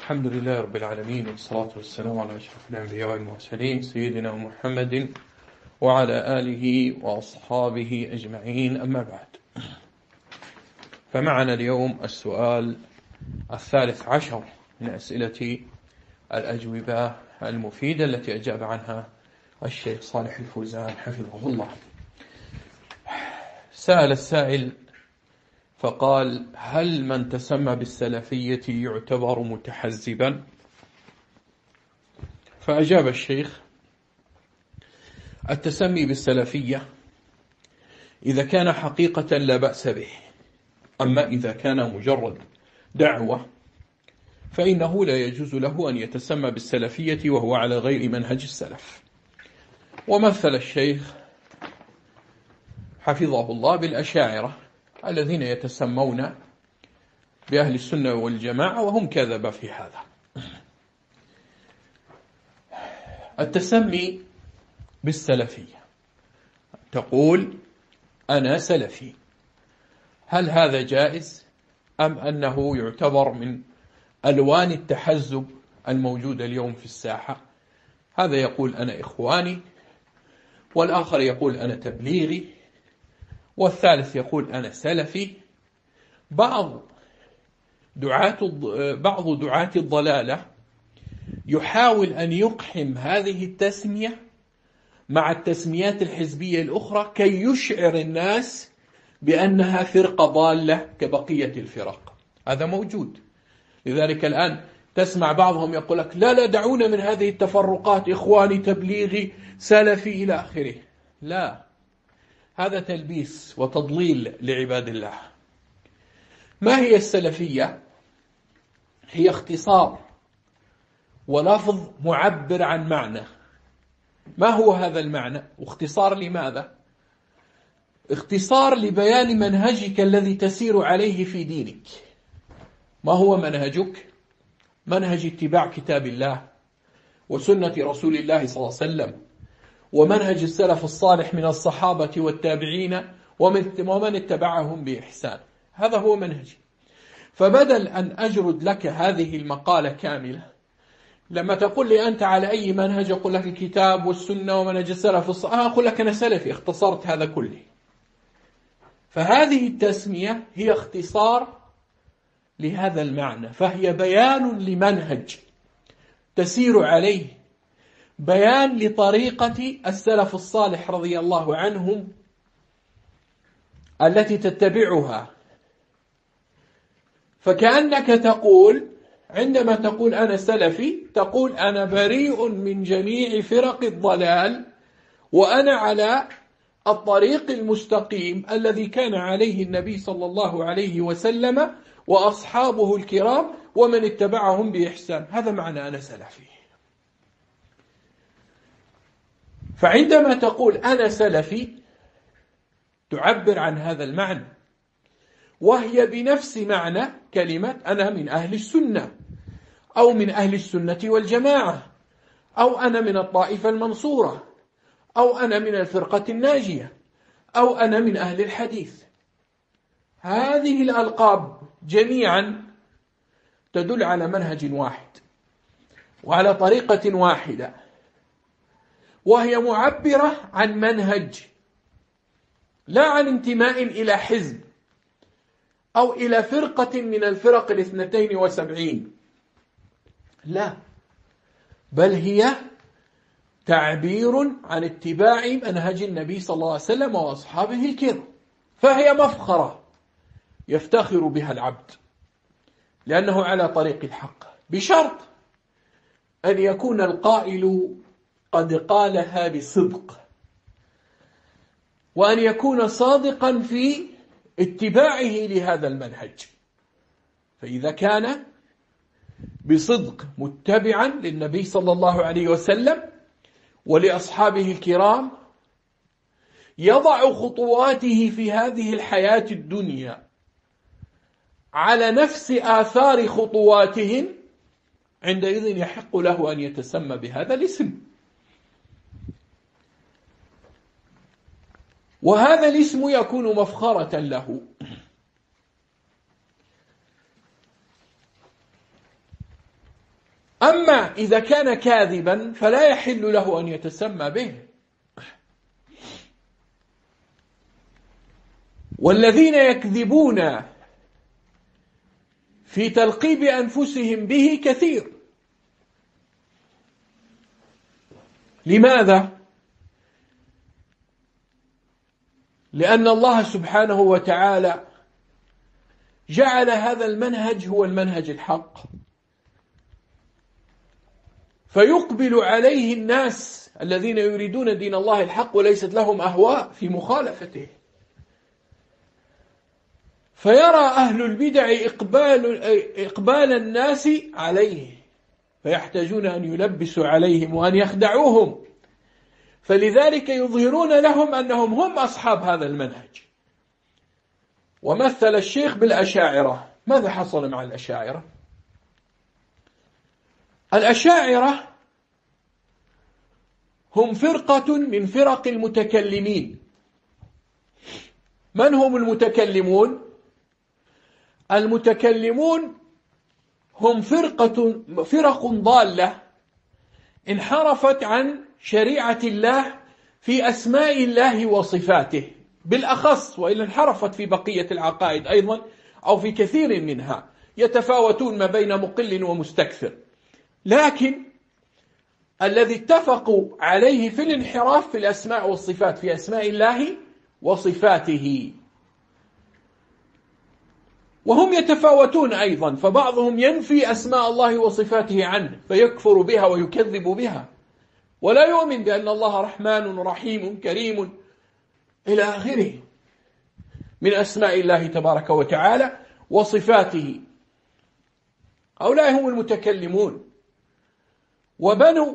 الحمد لله رب العالمين، والصلاة والسلام على أشرف الأنبياء والمرسلين سيدنا محمد وعلى آله وأصحابه أجمعين، أما بعد. فمعنا اليوم السؤال 13 من أسئلة الأجوبة المفيدة التي أجاب عنها الشيخ صالح الفوزان حفظه الله. سأل السائل فقال: هل من تسمى بالسلفية يعتبر متحزبا؟ فأجاب الشيخ: التسمي بالسلفية إذا كان حقيقة لا بأس به، أما إذا كان مجرد دعوة فإنه لا يجوز له أن يتسمى بالسلفية وهو على غير منهج السلف. ومثل الشيخ حفظه الله بالأشاعرة الذين يتسمون بأهل السنة والجماعة وهم كذب في هذا. التسمي بالسلفية، تقول أنا سلفي، هل هذا جائز أم أنه يعتبر من ألوان التحزب الموجودة اليوم في الساحة؟ هذا يقول أنا إخواني، والآخر يقول أنا تبليغي، والثالث يقول أنا سلفي. بعض دعاة الضلالة يحاول أن يقحم هذه التسمية مع التسميات الحزبية الأخرى كي يشعر الناس بأنها فرقة ضالة كبقية الفرق. هذا موجود. لذلك الآن تسمع بعضهم يقول لك لا دعونا من هذه التفرقات، إخواني، تبليغي، سلفي إلى آخره. لا، هذا تلبيس وتضليل لعباد الله. ما هي السلفية؟ هي اختصار ولفظ معبر عن معنى. ما هو هذا المعنى؟ واختصار لماذا؟ اختصار لبيان منهجك الذي تسير عليه في دينك. ما هو منهجك؟ منهج اتباع كتاب الله وسنة رسول الله صلى الله عليه وسلم، ومنهج السلف الصالح من الصحابة والتابعين ومن اتبعهم بإحسان. هذا هو منهجي. فبدل أن أجرد لك هذه المقالة كاملة، لما تقول لي أنت على أي منهج، أقول لك الكتاب والسنة ومنهج السلف الصالح، أقول لك أنا سلفي، اختصرت هذا كله. فهذه التسمية هي اختصار لهذا المعنى، فهي بيان لمنهج تسير عليه، بيان لطريقة السلف الصالح رضي الله عنهم التي تتبعها. فكأنك تقول، عندما تقول أنا سلفي، تقول أنا بريء من جميع فرق الضلال، وأنا على الطريق المستقيم الذي كان عليه النبي صلى الله عليه وسلم وأصحابه الكرام ومن اتبعهم بإحسان. هذا معنى أنا سلفي. فعندما تقول أنا سلفي تعبر عن هذا المعنى، وهي بنفس معنى كلمة أنا من أهل السنة، أو من أهل السنة والجماعة، أو أنا من الطائفة المنصورة، أو أنا من الفرقة الناجية، أو أنا من أهل الحديث. هذه الألقاب جميعا تدل على منهج واحد وعلى طريقة واحدة، وهي معبرة عن منهج، لا عن انتماء إلى حزب أو إلى فرقة من الفرق 72، لا، بل هي تعبير عن اتباع منهج النبي صلى الله عليه وسلم وأصحابه الكرام. فهي مفخرة يفتخر بها العبد لأنه على طريق الحق، بشرط أن يكون القائل قد قالها بصدق، وأن يكون صادقا في اتباعه لهذا المنهج. فإذا كان بصدق متبعا للنبي صلى الله عليه وسلم ولأصحابه الكرام، يضع خطواته في هذه الحياة الدنيا على نفس آثار خطواتهم، عندئذ يحق له أن يتسمى بهذا الاسم. وهذا الاسم يكون مفخرة له. أما إذا كان كاذبا فلا يحل له أن يتسمى به. والذين يكذبون في تلقيب أنفسهم به كثير. لماذا؟ لأن الله سبحانه وتعالى جعل هذا المنهج هو المنهج الحق، فيقبل عليه الناس الذين يريدون دين الله الحق وليست لهم أهواء في مخالفته، فيرى أهل البدع إقبال الناس عليه، فيحتاجون أن يلبسوا عليهم وأن يخدعوهم، فلذلك يظهرون لهم أنهم هم أصحاب هذا المنهج. ومثل الشيخ بالأشاعرة. ماذا حصل مع الأشاعرة؟ الأشاعرة هم فرقة من فرق المتكلمين. من هم المتكلمون؟ المتكلمون هم فرق ضالة انحرفت عن شريعة الله في أسماء الله وصفاته بالأخص، وإلا انحرفت في بقية العقائد أيضا أو في كثير منها، يتفاوتون ما بين مقل ومستكثر. لكن الذي اتفقوا عليه في الانحراف في الأسماء والصفات، في أسماء الله وصفاته، وهم يتفاوتون أيضا، فبعضهم ينفي أسماء الله وصفاته عنه فيكفر بها ويكذب بها ولا يؤمن بأن الله رحمن رحيم كريم إلى آخره من أسماء الله تبارك وتعالى وصفاته. هؤلاء هم المتكلمون، وبنوا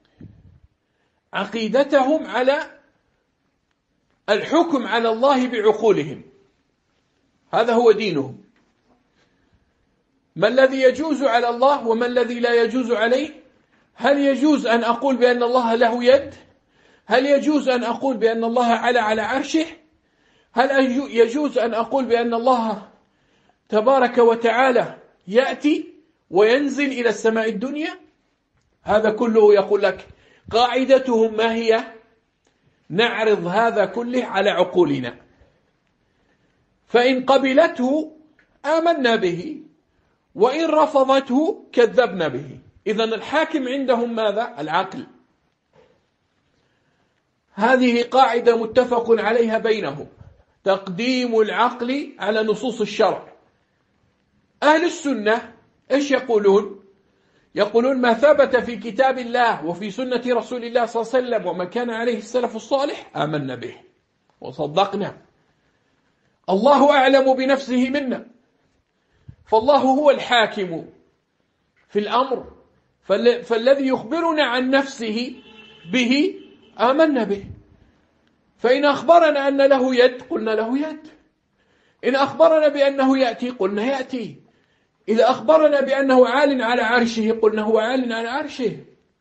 عقيدتهم على الحكم على الله بعقولهم، هذا هو دينهم. ما الذي يجوز على الله وما الذي لا يجوز عليه؟ هل يجوز أن أقول بأن الله له يد؟ هل يجوز أن أقول بأن الله على عرشه؟ هل يجوز أن أقول بأن الله تبارك وتعالى يأتي وينزل إلى السماء الدنيا؟ هذا كله يقول لك قاعدتهم ما هي؟ نعرض هذا كله على عقولنا، فإن قبلته آمنا به وإن رفضته كذبنا به. إذن الحاكم عندهم ماذا؟ العقل. هذه قاعدة متفق عليها بينهم، تقديم العقل على نصوص الشرع. أهل السنة إيش يقولون؟ يقولون ما ثبت في كتاب الله وفي سنة رسول الله صلى الله عليه وسلم وما كان عليه السلف الصالح آمنا به وصدقنا. الله أعلم بنفسه منا، فالله هو الحاكم في الأمر، فالذي يخبرنا عن نفسه به آمنا به. فإن أخبرنا أن له يد قلنا له يد، إن أخبرنا بأنه يأتي قلنا يأتي، إذا أخبرنا بأنه عال على عرشه قلنا هو عال على عرشه،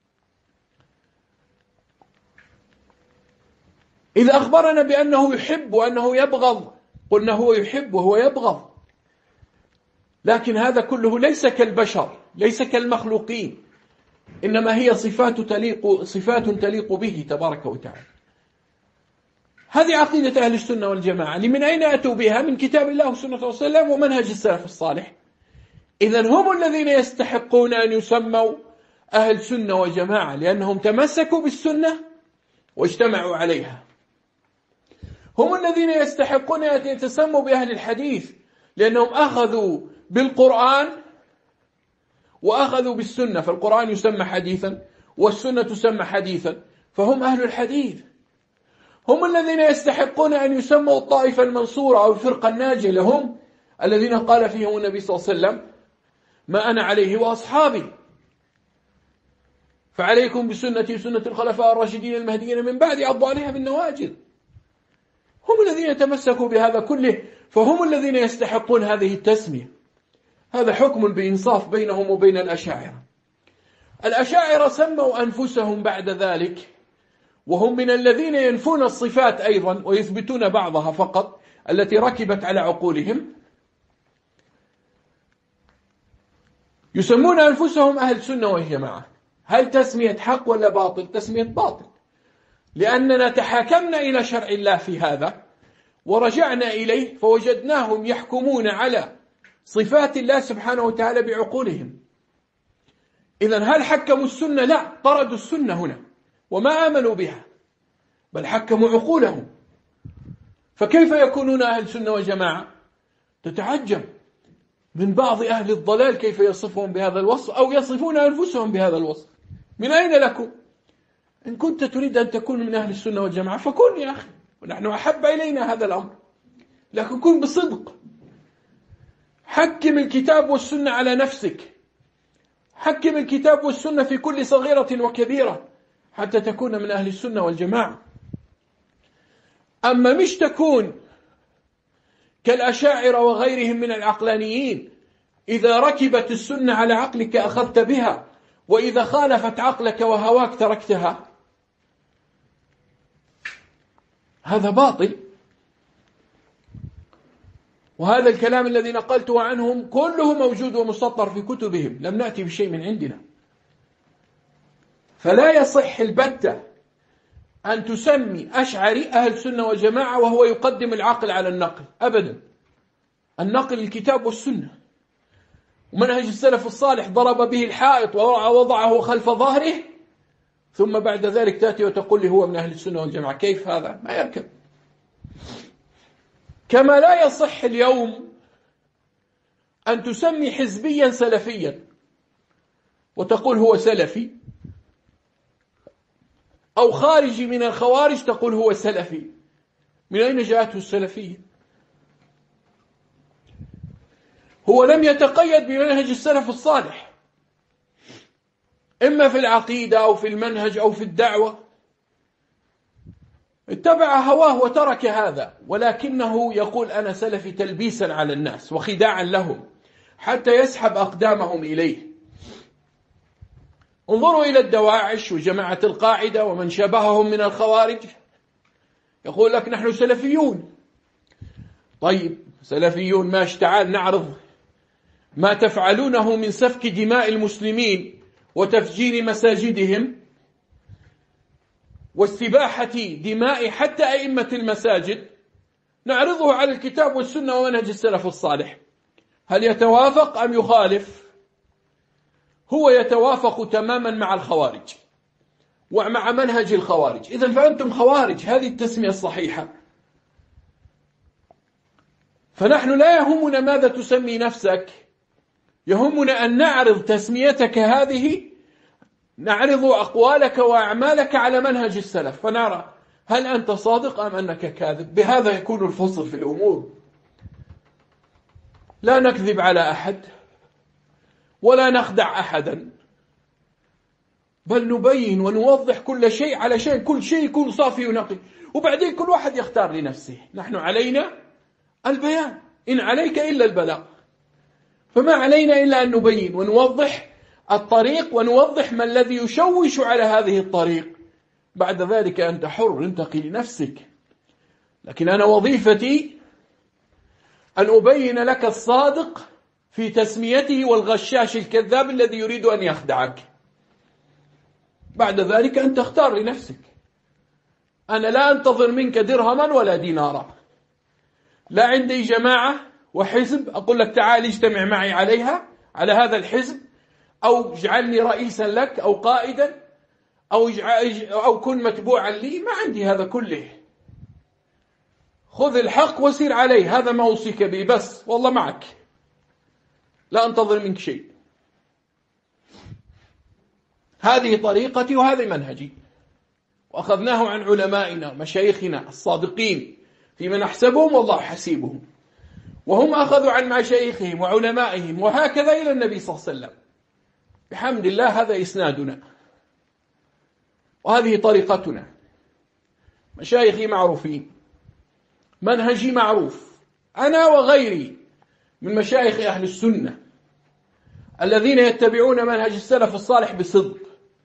إذا أخبرنا بأنه يحب وأنه يبغض قلنا هو يحب وهو يبغض. لكن هذا كله ليس كالبشر، ليس كالمخلوقين، إنما هي صفات تليق به تبارك وتعالى. هذه عقيدة أهل السنة والجماعة. من أين أتوا بها؟ من كتاب الله وسنة رسول الله صلى الله عليه وسلم ومنهج السلف الصالح. إذن هم الذين يستحقون أن يسموا أهل سنة وجماعة، لأنهم تمسكوا بالسنة واجتمعوا عليها. هم الذين يستحقون أن يتسموا بأهل الحديث، لأنهم أخذوا بالقرآن وأخذوا بالسنة، فالقرآن يسمى حديثا والسنة تسمى حديثا، فهم أهل الحديث. هم الذين يستحقون أن يسموا الطائفة المنصورة أو الفرقة الناجية، لهم الذين قال فيهم النبي صلى الله عليه وسلم ما أنا عليه وأصحابي، فعليكم بسنتي وسنة الخلفاء الراشدين المهديين من بعد عضوا عليها بالنواجذ. هم الذين تمسكوا بهذا كله، فهم الذين يستحقون هذه التسمية. هذا حكم بإنصاف بينهم وبين الأشاعرة. الأشاعرة سموا أنفسهم بعد ذلك، وهم من الذين ينفون الصفات أيضا ويثبتون بعضها فقط التي ركبت على عقولهم، يسمون أنفسهم أهل سنة والجماعة. هل تسمية حق ولا باطل؟ تسمية باطل، لأننا تحاكمنا إلى شرع الله في هذا ورجعنا إليه فوجدناهم يحكمون على صفات الله سبحانه وتعالى بعقولهم. إذن هل حكموا السنة؟ لا، طردوا السنة هنا وما آمنوا بها، بل حكموا عقولهم. فكيف يكونون أهل سنة وجماعة؟ تتعجب من بعض أهل الضلال كيف يصفهم بهذا الوصف أو يصفون أنفسهم بهذا الوصف. من أين لكم؟ إن كنت تريد أن تكون من أهل السنة والجماعة فكن يا أخي، ونحن أحب إلينا هذا الأمر، لكن كن بصدق. حكم الكتاب والسنة على نفسك، حكم الكتاب والسنة في كل صغيرة وكبيرة حتى تكون من أهل السنة والجماعة. أما مش تكون كالأشاعرة وغيرهم من العقلانيين، إذا ركبت السنة على عقلك أخذت بها، وإذا خالفت عقلك وهواك تركتها، هذا باطل. وهذا الكلام الذي نقلته عنهم كله موجود ومسطر في كتبهم، لم نأتي بشيء من عندنا. فلا يصح البتة أن تسمي أشعري أهل سنة والجماعة وهو يقدم العقل على النقل أبدا. النقل الكتاب والسنة، ومنهج السلف الصالح ضرب به الحائط ووضعه خلف ظهره، ثم بعد ذلك تأتي وتقول لي هو من أهل السنة والجماعة. كيف هذا؟ ما يركب. كما لا يصح اليوم أن تسمي حزبيا سلفيا وتقول هو سلفي، أو خارجي من الخوارج تقول هو سلفي. من أين جاءته السلفية؟ هو لم يتقيد بمنهج السلف الصالح، إما في العقيدة أو في المنهج أو في الدعوة، اتبع هواه وترك هذا، ولكنه يقول أنا سلفي تلبيسا على الناس وخداعا لهم حتى يسحب أقدامهم إليه. انظروا إلى الدواعش وجماعة القاعدة ومن شابههم من الخوارج، يقول لك نحن سلفيون. طيب سلفيون ماشي، تعال نعرض ما تفعلونه من سفك دماء المسلمين وتفجير مساجدهم واستباحة دماء حتى أئمة المساجد، نعرضه على الكتاب والسنة ومنهج السلف الصالح. هل يتوافق أم يخالف؟ هو يتوافق تماما مع الخوارج ومع منهج الخوارج. إذن فأنتم خوارج، هذه التسمية الصحيحة. فنحن لا يهمنا ماذا تسمي نفسك، يهمنا أن نعرض تسميتك هذه، نعرض أقوالك وأعمالك على منهج السلف، فنرى هل أنت صادق أم أنك كاذب. بهذا يكون الفصل في الأمور. لا نكذب على أحد ولا نخدع أحدا، بل نبين ونوضح كل شيء علشان كل شيء يكون صافي ونقي، وبعدين كل واحد يختار لنفسه. نحن علينا البيان، إن عليك إلا البلاغ، فما علينا إلا أن نبين ونوضح الطريق ونوضح ما الذي يشوش على هذه الطريق. بعد ذلك أنت حر، انتقي لنفسك. لكن أنا وظيفتي أن أبين لك الصادق في تسميته والغشاش الكذاب الذي يريد أن يخدعك. بعد ذلك أنت اختار لنفسك. أنا لا أنتظر منك درهما ولا دينارا، لا عندي جماعة وحزب أقول لك تعال اجتمع معي عليها، على هذا الحزب، أو اجعلني رئيسا لك أو قائدا أو كن متبوعا لي. ما عندي هذا كله. خذ الحق وسير عليه، هذا ما أوصيك به، بس والله معك، لا أنتظر منك شيء. هذه طريقتي وهذه منهجي، وأخذناه عن علمائنا مشايخنا الصادقين في من أحسبهم والله حسيبهم، وهم أخذوا عن مشايخهم وعلمائهم، وهكذا إلى النبي صلى الله عليه وسلم. بحمد الله هذا إسنادنا وهذه طريقتنا. مشايخي معروفين، منهجي معروف، أنا وغيري من مشايخ أهل السنة الذين يتبعون منهج السلف الصالح بصدق.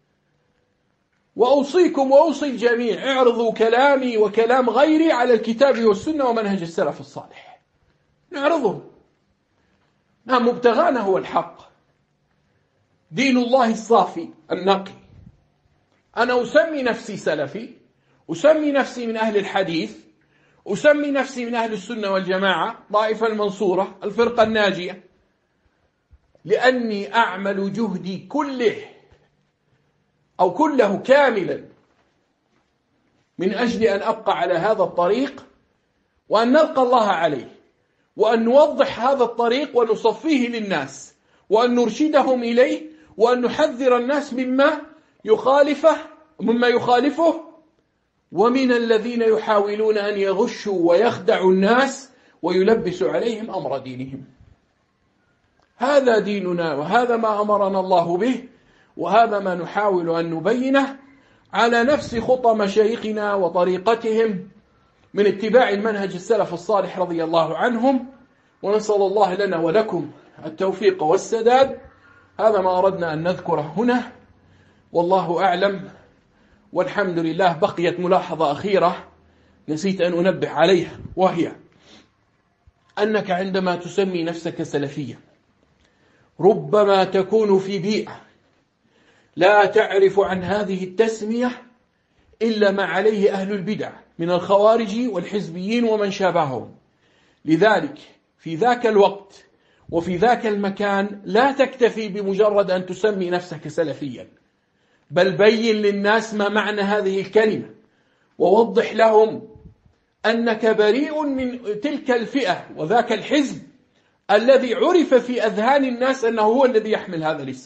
وأوصيكم وأوصي الجميع، اعرضوا كلامي وكلام غيري على الكتاب والسنة ومنهج السلف الصالح، نعرضه. نعم، مبتغانا هو الحق، دين الله الصافي النقي. أنا أسمي نفسي سلفي، أسمي نفسي من أهل الحديث، أسمي نفسي من أهل السنة والجماعة، طائفة المنصورة، الفرقة الناجية، لأني أعمل جهدي كله كاملا من أجل أن أبقى على هذا الطريق، وأن نلقى الله عليه، وأن نوضح هذا الطريق ونصفيه للناس، وأن نرشدهم إليه، وأن نحذر الناس مما يخالفه، ومن الذين يحاولون أن يغشوا ويخدعوا الناس ويلبسوا عليهم أمر دينهم. هذا ديننا، وهذا ما أمرنا الله به، وهذا ما نحاول أن نبينه على نفس خطى مشايخنا وطريقتهم من اتباع المنهج السلف الصالح رضي الله عنهم، ونسأل الله لنا ولكم التوفيق والسداد. هذا ما أردنا أن نذكره هنا، والله أعلم، والحمد لله. بقيت ملاحظة أخيرة نسيت أن أنبه عليها، وهي أنك عندما تسمي نفسك سلفيا ربما تكون في بيئة لا تعرف عن هذه التسمية إلا ما عليه أهل البدع من الخوارج والحزبيين ومن شابههم. لذلك في ذاك الوقت وفي ذاك المكان لا تكتفي بمجرد أن تسمي نفسك سلفيا، بل بين للناس ما معنى هذه الكلمة، ووضح لهم أنك بريء من تلك الفئة وذاك الحزب الذي عرف في أذهان الناس أنه هو الذي يحمل هذا الاسم.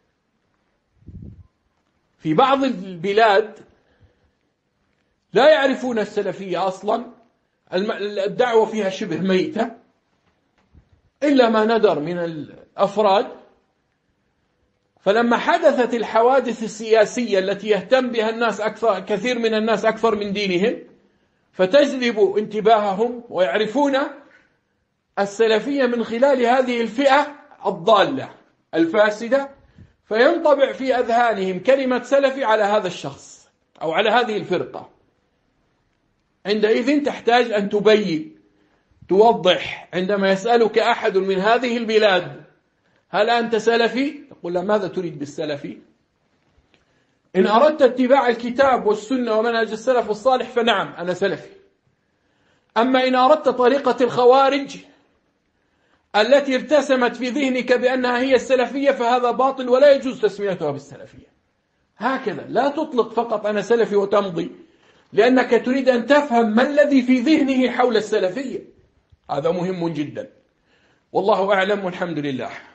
في بعض البلاد لا يعرفون السلفية أصلا، الدعوة فيها شبه ميتة إلا ما ندر من الأفراد. فلما حدثت الحوادث السياسية التي يهتم بها الناس كثير من الناس أكثر من دينهم، فتجذب انتباههم ويعرفون السلفية من خلال هذه الفئة الضالة الفاسدة، فينطبع في أذهانهم كلمة سلفي على هذا الشخص أو على هذه الفرقة. عندئذ تحتاج أن تبين، توضح. عندما يسألك أحد من هذه البلاد هل أنت سلفي؟ تقول له ماذا تريد بالسلفي؟ إن أردت اتباع الكتاب والسنة ومنهج السلف الصالح فنعم أنا سلفي. أما إن أردت طريقة الخوارج التي ارتسمت في ذهنك بأنها هي السلفية فهذا باطل ولا يجوز تسميتها بالسلفية. هكذا لا تطلق فقط أنا سلفي وتمضي، لأنك تريد أن تفهم ما الذي في ذهنه حول السلفية. هذا مهم جدا، والله أعلم والحمد لله.